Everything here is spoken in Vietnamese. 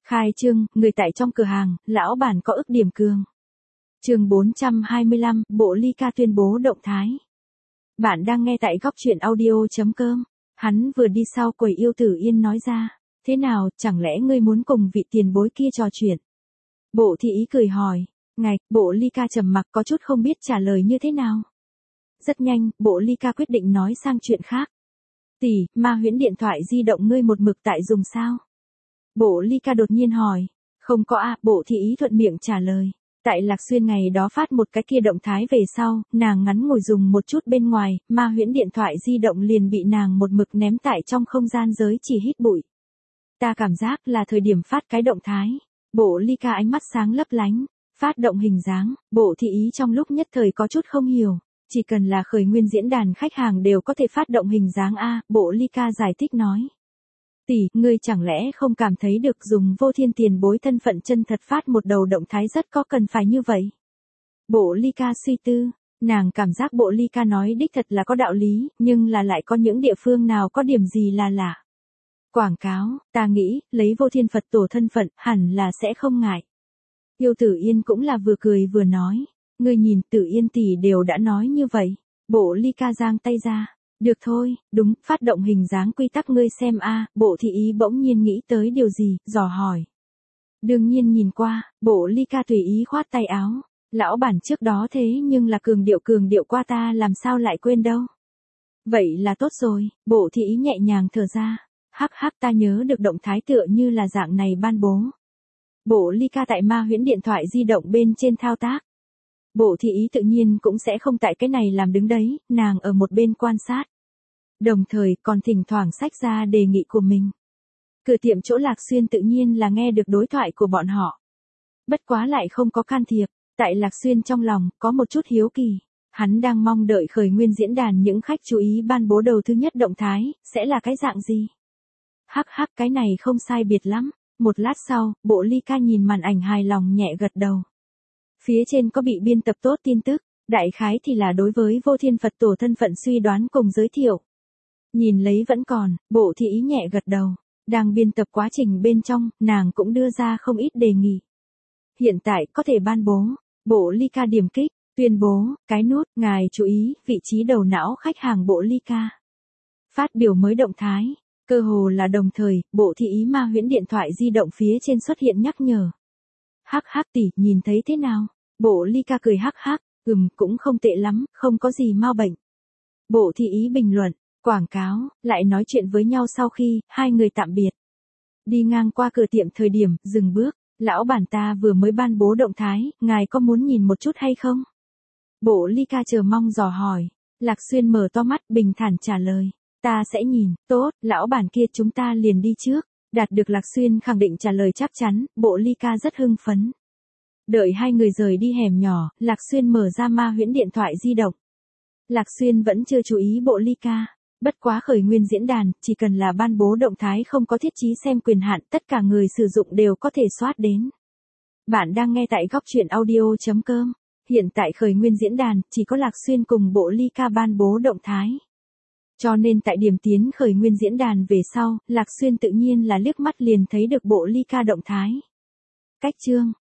Khai trương, người tại trong cửa hàng, lão bản có ức điểm cường. Chương 425, Bộ Ly Ca tuyên bố động thái. Bạn đang nghe tại góc truyện audio.com. Hắn vừa đi sau quầy Yêu Tử Yên nói ra, thế nào, chẳng lẽ ngươi muốn cùng vị tiền bối kia trò chuyện? Bộ thị ý cười hỏi, ngạch, Bộ Ly Ca trầm mặc có chút không biết trả lời như thế nào. Rất nhanh, Bộ Ly Ca quyết định nói sang chuyện khác. Tỷ, Ma Huyễn điện thoại di động ngươi một mực tại dùng sao? Bộ Ly Ca đột nhiên hỏi. Không có a, Bộ thị ý thuận miệng trả lời. Tại Lạc Xuyên ngày đó phát một cái kia động thái về sau, nàng ngắn ngồi dùng một chút bên ngoài, Ma Huyễn điện thoại di động liền bị nàng một mực ném tại trong không gian giới chỉ hít bụi. Ta cảm giác là thời điểm phát cái động thái. Bộ Ly Ca ánh mắt sáng lấp lánh, phát động hình dáng, Bộ thị ý trong lúc nhất thời có chút không hiểu. Chỉ cần là khởi nguyên diễn đàn khách hàng đều có thể phát động hình dáng A, Bộ Ly Ca giải thích nói. Tỷ, ngươi chẳng lẽ không cảm thấy được dùng Vô Thiên tiền bối thân phận chân thật phát một đầu động thái rất có cần phải như vậy? Bộ Ly Ca suy tư, nàng cảm giác Bộ Ly Ca nói đích thật là có đạo lý, nhưng là lại có những địa phương nào có điểm gì là lạ. Quảng cáo, ta nghĩ, lấy Vô Thiên Phật tổ thân phận, hẳn là sẽ không ngại. Yêu Tử Yên cũng là vừa cười vừa nói, ngươi nhìn Tử Yên tỷ đều đã nói như vậy. Bộ Ly Ca giang tay ra. Được thôi, đúng, phát động hình dáng quy tắc ngươi xem a. Bộ thị ý bỗng nhiên nghĩ tới điều gì, dò hỏi. Đương nhiên nhìn qua, Bộ Ly Ca tùy ý khoát tay áo. Lão bản trước đó thế nhưng là cường điệu qua ta làm sao lại quên đâu. Vậy là tốt rồi, Bộ thị ý nhẹ nhàng thở ra. Hắc hắc, ta nhớ được động thái tựa như là dạng này ban bố. Bộ Ly Ca tại Ma Huyễn điện thoại di động bên trên thao tác. Bộ thị ý tự nhiên cũng sẽ không tại cái này làm đứng đấy, nàng ở một bên quan sát. Đồng thời còn thỉnh thoảng xách ra đề nghị của mình. Cửa tiệm chỗ Lạc Xuyên tự nhiên là nghe được đối thoại của bọn họ. Bất quá lại không có can thiệp, tại Lạc Xuyên trong lòng có một chút hiếu kỳ. Hắn đang mong đợi khởi nguyên diễn đàn những khách chú ý ban bố đầu thứ nhất động thái, sẽ là cái dạng gì? Hắc hắc, cái này không sai biệt lắm. Một lát sau, Bộ Ly Ca nhìn màn ảnh hài lòng nhẹ gật đầu. Phía trên có bị biên tập tốt tin tức, đại khái thì là đối với Vô Thiên Phật tổ thân phận suy đoán cùng giới thiệu. Nhìn lấy vẫn còn, Bộ thị ý nhẹ gật đầu, đang biên tập quá trình bên trong, nàng cũng đưa ra không ít đề nghị. Hiện tại có thể ban bố, Bộ Ly Ca điểm kích, tuyên bố, cái nút, ngài chú ý, vị trí đầu não khách hàng Bộ Ly Ca. Phát biểu mới động thái, cơ hồ là đồng thời, Bộ thị ý Ma Huyễn điện thoại di động phía trên xuất hiện nhắc nhở. Hắc hắc tỷ, nhìn thấy thế nào? Bộ Ly Ca cười hắc hắc, cũng không tệ lắm, không có gì mau bệnh. Bộ thị ý bình luận, quảng cáo, lại nói chuyện với nhau sau khi, hai người tạm biệt. Đi ngang qua cửa tiệm thời điểm, dừng bước, lão bản ta vừa mới ban bố động thái, ngài có muốn nhìn một chút hay không? Bộ Ly Ca chờ mong dò hỏi, Lạc Xuyên mở to mắt bình thản trả lời, ta sẽ nhìn, tốt, lão bản kia chúng ta liền đi trước. Đạt được Lạc Xuyên khẳng định trả lời chắc chắn, Bộ Ly Ca rất hưng phấn. Đợi hai người rời đi hẻm nhỏ, Lạc Xuyên mở ra Ma Huyễn điện thoại di động. Lạc Xuyên vẫn chưa chú ý Bộ Ly Ca. Bất quá khởi nguyên diễn đàn, chỉ cần là ban bố động thái không có thiết trí xem quyền hạn, tất cả người sử dụng đều có thể soát đến. Bạn đang nghe tại góc truyện audio.com. Hiện tại khởi nguyên diễn đàn, chỉ có Lạc Xuyên cùng Bộ Ly Ca ban bố động thái. Cho nên tại điểm tiến khởi nguyên diễn đàn về sau, Lạc Xuyên tự nhiên là liếc mắt liền thấy được Bộ Ly Ca động thái. Cách chương